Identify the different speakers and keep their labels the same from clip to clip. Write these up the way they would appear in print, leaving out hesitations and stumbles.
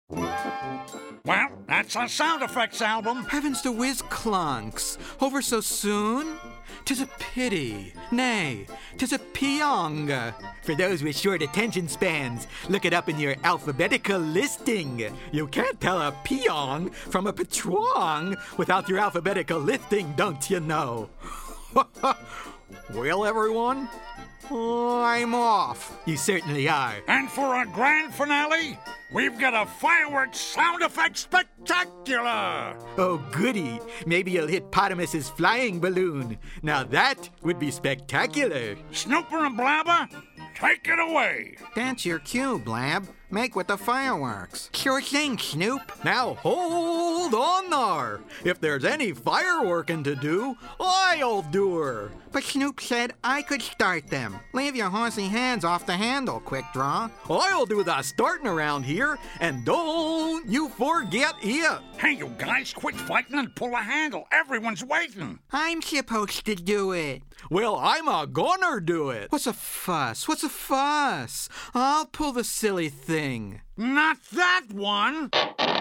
Speaker 1: Well, that's our sound effects album.
Speaker 2: Heavens to whiz clunks! Over so soon? 'Tis a pity. Nay, 'tis a peong.
Speaker 3: For those with short attention spans, look it up in your alphabetical listing. You can't tell a peong from a patwong without your alphabetical listing, don't you know?
Speaker 2: Well, everyone, I'm off.
Speaker 3: You certainly are.
Speaker 1: And for our grand finale, we've got a fireworks sound effects spectacular!
Speaker 3: Oh, goody. Maybe you'll hit Potamus's flying balloon. Now that would be spectacular.
Speaker 1: Snooper and Blabber, take it away.
Speaker 2: That's your cue, Blab. Make with the fireworks.
Speaker 3: Sure thing, Snoop.
Speaker 2: Now hold on there. If there's any fireworking to do, I'll do her.
Speaker 3: But Snoop said I could start them.
Speaker 2: Leave your horsey hands off the handle, Quick Draw. I'll do the starting around here, and don't you forget it.
Speaker 1: Hey, you guys, quit fighting and pull a handle. Everyone's waiting.
Speaker 3: I'm supposed to do it.
Speaker 2: Well, I'm a gonna do it. What's a fuss? What's a fuss? I'll pull the silly thing.
Speaker 1: Not that one.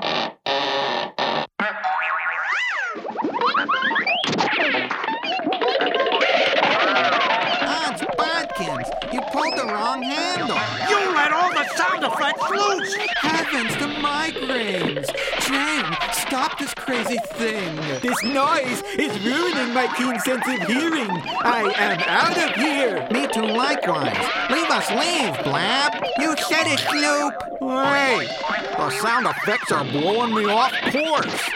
Speaker 2: Odds bodkins, you pulled the wrong handle.
Speaker 1: You let all the sound effects loose.
Speaker 2: Heavens to migraines. Jane, stop this crazy thing.
Speaker 3: This noise is ruining my keen sense of hearing. I am out of here.
Speaker 2: Me too, likewise. Leave us leave, Blab.
Speaker 3: You said it, Snoop.
Speaker 2: Hey, the sound effects are blowing me off course.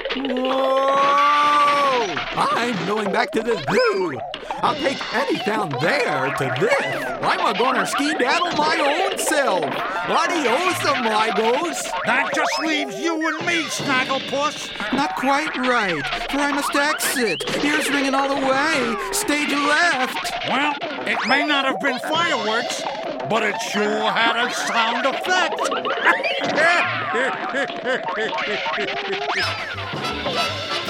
Speaker 2: Whoa! I'm going back to the zoo. I'll take any town there to this. I'm gonna ski-daddle my own self. Adios, amigos.
Speaker 1: That just leaves you and me, Snagglepuss.
Speaker 2: Not quite right, for I must exit. Ears ringing all the way. Stage left.
Speaker 1: Well, it may not have been fireworks, but it sure had a sound effect.